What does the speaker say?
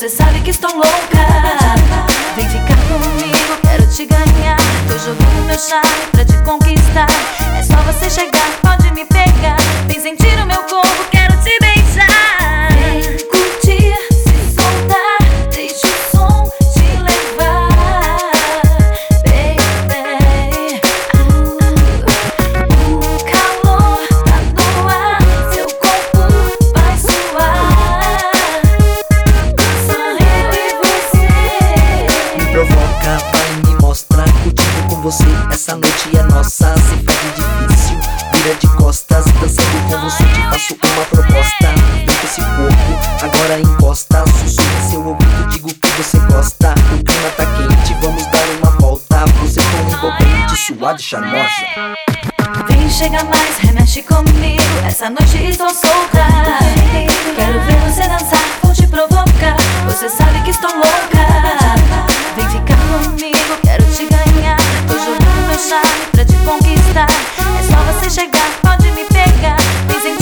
Você sabe que estou louca. Vem ficar comigo, quero te ganhar. Tô jogando meu charme pra te conquistar. É só você chegar, pode me pegar. Vem sentir o meu corpo, quero te beijar. Vem curtir, se soltar, deixa o som te levar, baby. O calor tá no ar, seu corpo vai suar. Só eu e você. Me provoca, vai me mostrar. Curtindo com você, essa noite é nossa. Se faz difícil, vira de costas. Dançando com você, te faço uma proposta. Vem com esse corpo, agora encosta. Sussurra seu ouvido, digo que você gosta. O clima tá quente, vamos dar uma volta. Você tão envolvente, suave, charmosa. Vem, chega mais, remexe comigo. Essa noite estou solta. Quero ver você dançar, vou te provocar. Você sabe que estou louca. Vem ficar comigo, quero te ganhar. Tô jogando meu charme pra te conquistar. É só você chegar, pode me pegar. Vem